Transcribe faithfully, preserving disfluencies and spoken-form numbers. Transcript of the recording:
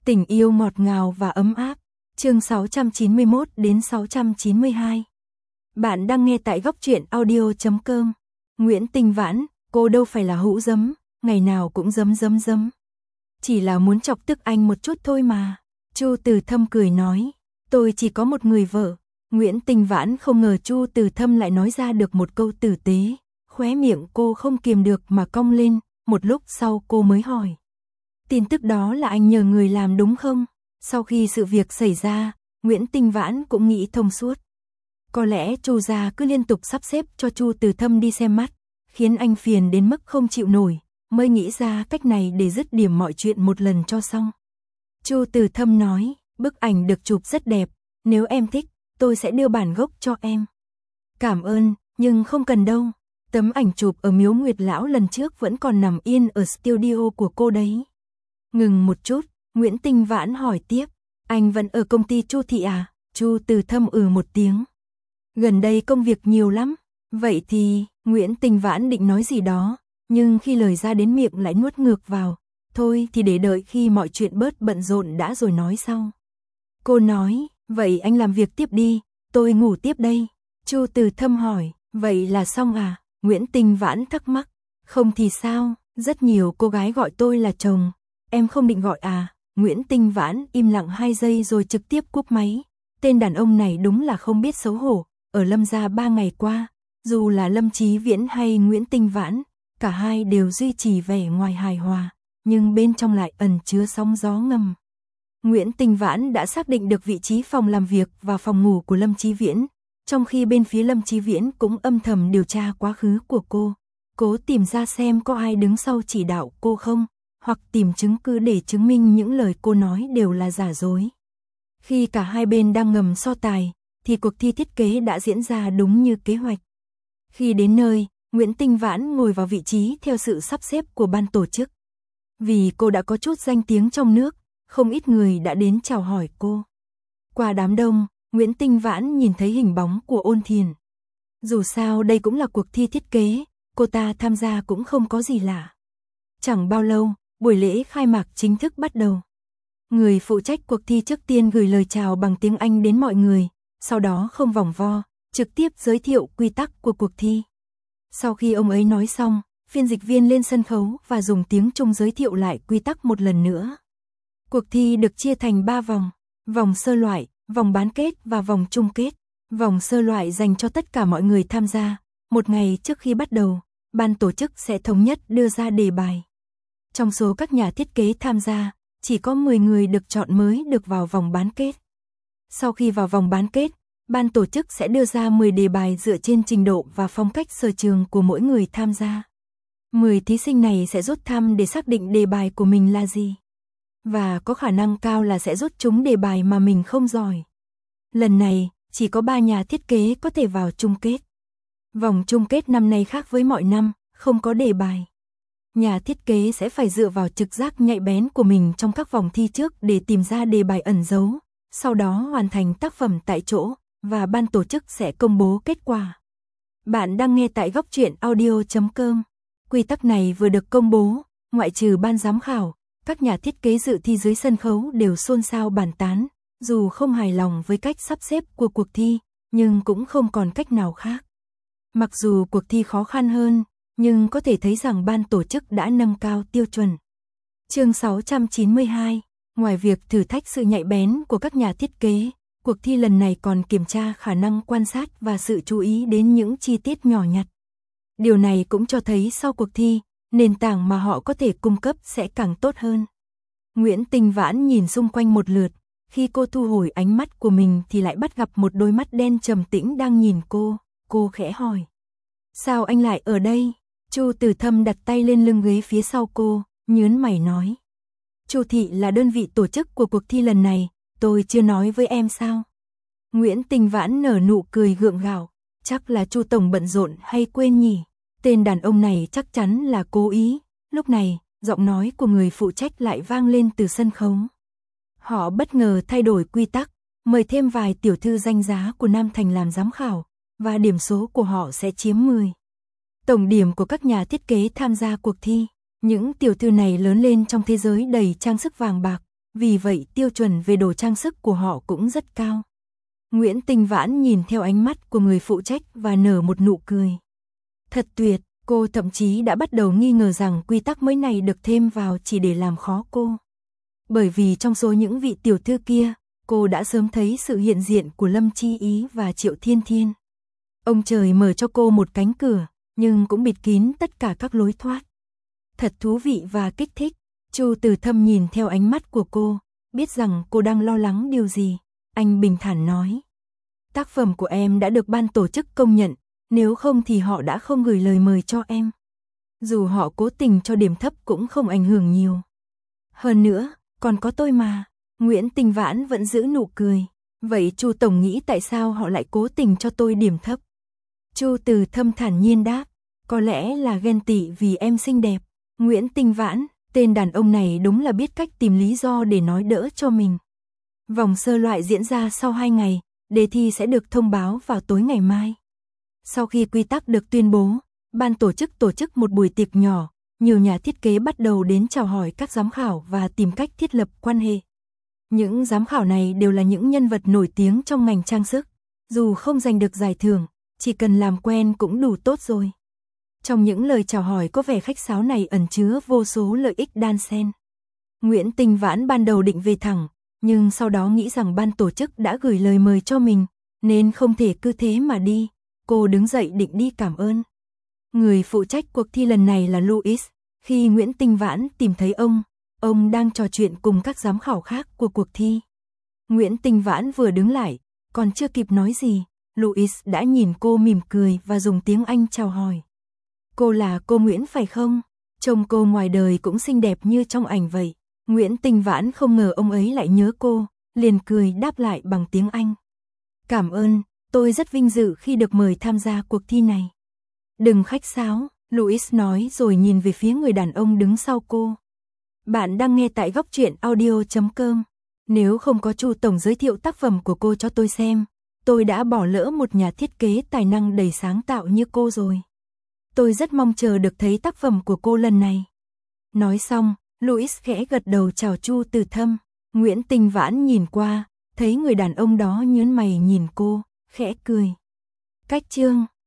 Tình yêu ngọt ngào và ấm áp. Chương sáu trăm chín mươi mốt đến sáu trăm chín mươi hai. Bạn đang nghe tại góc truyện audio chấm com. Nguyễn Tinh Vãn, cô đâu phải là hũ dấm, ngày nào cũng dấm dấm dấm. Chỉ là muốn chọc tức anh một chút thôi mà. Chu Từ Thâm cười nói, tôi chỉ có một người vợ. Nguyễn Tinh Vãn không ngờ Chu Từ Thâm lại nói ra được một câu tử tế, khóe miệng cô không kiềm được mà cong lên, một lúc sau cô mới hỏi. Tin tức đó là anh nhờ người làm đúng không? Sau khi sự việc xảy ra, Nguyễn Tinh Vãn cũng nghĩ thông suốt. Có lẽ Chu gia cứ liên tục sắp xếp cho Chu Từ Thâm đi xem mắt, khiến anh phiền đến mức không chịu nổi, mới nghĩ ra cách này để dứt điểm mọi chuyện một lần cho xong. Chu Từ Thâm nói, bức ảnh được chụp rất đẹp, nếu em thích, tôi sẽ đưa bản gốc cho em. Cảm ơn, nhưng không cần đâu. Tấm ảnh chụp ở Miếu Nguyệt Lão lần trước vẫn còn nằm yên ở studio của cô đấy. Ngừng một chút, Nguyễn Tinh Vãn hỏi tiếp, anh vẫn ở công ty Chu thị à? Chu Từ Thâm ừ một tiếng. Gần đây công việc nhiều lắm. Vậy thì, Nguyễn Tinh Vãn định nói gì đó, nhưng khi lời ra đến miệng lại nuốt ngược vào. Thôi thì để đợi khi mọi chuyện bớt bận rộn đã rồi nói sau. Cô nói, vậy anh làm việc tiếp đi, tôi ngủ tiếp đây. Chu Từ Thâm hỏi, vậy là xong à? Nguyễn Tinh Vãn thắc mắc, không thì sao, rất nhiều cô gái gọi tôi là chồng. Em không định gọi à? Nguyễn Tinh Vãn im lặng hai giây rồi trực tiếp cúp máy. Tên đàn ông này đúng là không biết xấu hổ. Ở Lâm gia ba ngày qua, dù là Lâm Chí Viễn hay Nguyễn Tinh Vãn, cả hai đều duy trì vẻ ngoài hài hòa, nhưng bên trong lại ẩn chứa sóng gió ngầm. Nguyễn Tinh Vãn đã xác định được vị trí phòng làm việc và phòng ngủ của Lâm Chí Viễn, trong khi bên phía Lâm Chí Viễn cũng âm thầm điều tra quá khứ của cô, cố tìm ra xem có ai đứng sau chỉ đạo cô không, hoặc tìm chứng cứ để chứng minh những lời cô nói đều là giả dối. Khi cả hai bên đang ngầm so tài, thì cuộc thi thiết kế đã diễn ra đúng như kế hoạch. Khi đến nơi, Nguyễn Tinh Vãn ngồi vào vị trí theo sự sắp xếp của ban tổ chức. Vì cô đã có chút danh tiếng trong nước, không ít người đã đến chào hỏi cô. Qua đám đông, Nguyễn Tinh Vãn nhìn thấy hình bóng của Ôn Thiền. Dù sao đây cũng là cuộc thi thiết kế, cô ta tham gia cũng không có gì lạ. Chẳng bao lâu, buổi lễ khai mạc chính thức bắt đầu. Người phụ trách cuộc thi trước tiên gửi lời chào bằng tiếng Anh đến mọi người, sau đó không vòng vo, trực tiếp giới thiệu quy tắc của cuộc thi. Sau khi ông ấy nói xong, phiên dịch viên lên sân khấu và dùng tiếng Trung giới thiệu lại quy tắc một lần nữa. Cuộc thi được chia thành ba vòng, vòng sơ loại, vòng bán kết và vòng chung kết. Vòng sơ loại dành cho tất cả mọi người tham gia. Một ngày trước khi bắt đầu, ban tổ chức sẽ thống nhất đưa ra đề bài. Trong số các nhà thiết kế tham gia, chỉ có mười người được chọn mới được vào vòng bán kết. Sau khi vào vòng bán kết, ban tổ chức sẽ đưa ra mười đề bài dựa trên trình độ và phong cách sở trường của mỗi người tham gia. mười thí sinh này sẽ rút thăm để xác định đề bài của mình là gì. Và có khả năng cao là sẽ rút trúng đề bài mà mình không giỏi. Lần này, chỉ có ba nhà thiết kế có thể vào chung kết. Vòng chung kết năm nay khác với mọi năm, không có đề bài. Nhà thiết kế sẽ phải dựa vào trực giác nhạy bén của mình trong các vòng thi trước để tìm ra đề bài ẩn giấu, sau đó hoàn thành tác phẩm tại chỗ, và ban tổ chức sẽ công bố kết quả. Bạn đang nghe tại góc truyện audio chấm com. Quy tắc này vừa được công bố, ngoại trừ ban giám khảo, các nhà thiết kế dự thi dưới sân khấu đều xôn xao bàn tán, dù không hài lòng với cách sắp xếp của cuộc thi, nhưng cũng không còn cách nào khác. Mặc dù cuộc thi khó khăn hơn, nhưng có thể thấy rằng ban tổ chức đã nâng cao tiêu chuẩn. Chương sáu trăm chín mươi hai, ngoài việc thử thách sự nhạy bén của các nhà thiết kế, cuộc thi lần này còn kiểm tra khả năng quan sát và sự chú ý đến những chi tiết nhỏ nhặt. Điều này cũng cho thấy sau cuộc thi, nền tảng mà họ có thể cung cấp sẽ càng tốt hơn. Nguyễn Tinh Vãn nhìn xung quanh một lượt, khi cô thu hồi ánh mắt của mình thì lại bắt gặp một đôi mắt đen trầm tĩnh đang nhìn cô, cô khẽ hỏi. Sao anh lại ở đây? Chu Từ Thâm đặt tay lên lưng ghế phía sau cô, nhớn mày nói. Chu thị là đơn vị tổ chức của cuộc thi lần này, tôi chưa nói với em sao? Nguyễn Tinh Vãn nở nụ cười gượng gạo, chắc là Chu tổng bận rộn hay quên nhỉ? Tên đàn ông này chắc chắn là cố ý. Lúc này, giọng nói của người phụ trách lại vang lên từ sân khấu. Họ bất ngờ thay đổi quy tắc, mời thêm vài tiểu thư danh giá của Nam Thành làm giám khảo, và điểm số của họ sẽ chiếm mười. Tổng điểm của các nhà thiết kế tham gia cuộc thi. Những tiểu thư này lớn lên trong thế giới đầy trang sức vàng bạc, vì vậy tiêu chuẩn về đồ trang sức của họ cũng rất cao. Nguyễn Tinh Vãn nhìn theo ánh mắt của người phụ trách và nở một nụ cười. Thật tuyệt, cô thậm chí đã bắt đầu nghi ngờ rằng quy tắc mới này được thêm vào chỉ để làm khó cô. Bởi vì trong số những vị tiểu thư kia, cô đã sớm thấy sự hiện diện của Lâm Chi Ý và Triệu Thiên Thiên. Ông trời mở cho cô một cánh cửa, nhưng cũng bịt kín tất cả các lối thoát. Thật thú vị và kích thích. Chu Từ Thâm nhìn theo ánh mắt của cô, biết rằng cô đang lo lắng điều gì. Anh bình thản nói. Tác phẩm của em đã được ban tổ chức công nhận, nếu không thì họ đã không gửi lời mời cho em. Dù họ cố tình cho điểm thấp cũng không ảnh hưởng nhiều. Hơn nữa, còn có tôi mà. Nguyễn Tinh Vãn vẫn giữ nụ cười. Vậy Chu Tổng nghĩ tại sao họ lại cố tình cho tôi điểm thấp? Chu Từ Thâm thản nhiên đáp. Có lẽ là ghen tị vì em xinh đẹp. Nguyễn Tinh Vãn, tên đàn ông này đúng là biết cách tìm lý do để nói đỡ cho mình. Vòng sơ loại diễn ra sau hai ngày, đề thi sẽ được thông báo vào tối ngày mai. Sau khi quy tắc được tuyên bố, ban tổ chức tổ chức một buổi tiệc nhỏ, nhiều nhà thiết kế bắt đầu đến chào hỏi các giám khảo và tìm cách thiết lập quan hệ. Những giám khảo này đều là những nhân vật nổi tiếng trong ngành trang sức, dù không giành được giải thưởng, chỉ cần làm quen cũng đủ tốt rồi. Trong những lời chào hỏi có vẻ khách sáo này ẩn chứa vô số lợi ích đan xen. Nguyễn Tinh Vãn ban đầu định về thẳng, nhưng sau đó nghĩ rằng ban tổ chức đã gửi lời mời cho mình, nên không thể cứ thế mà đi. Cô đứng dậy định đi cảm ơn. Người phụ trách cuộc thi lần này là Louis. Khi Nguyễn Tinh Vãn tìm thấy ông, ông đang trò chuyện cùng các giám khảo khác của cuộc thi. Nguyễn Tinh Vãn vừa đứng lại, còn chưa kịp nói gì, Louis đã nhìn cô mỉm cười và dùng tiếng Anh chào hỏi. Cô là cô Nguyễn phải không? Trông cô ngoài đời cũng xinh đẹp như trong ảnh vậy. Nguyễn Tinh Vãn không ngờ ông ấy lại nhớ cô, liền cười đáp lại bằng tiếng Anh. Cảm ơn, tôi rất vinh dự khi được mời tham gia cuộc thi này. Đừng khách sáo, Louis nói rồi nhìn về phía người đàn ông đứng sau cô. Bạn đang nghe tại góc truyện audio chấm com. Nếu không có Chu Tổng giới thiệu tác phẩm của cô cho tôi xem, tôi đã bỏ lỡ một nhà thiết kế tài năng đầy sáng tạo như cô rồi. Tôi rất mong chờ được thấy tác phẩm của cô lần này. Nói xong, Louis khẽ gật đầu chào Chu Từ Thâm. Nguyễn Tinh Vãn nhìn qua, thấy người đàn ông đó nhướng mày nhìn cô, khẽ cười. Cách chương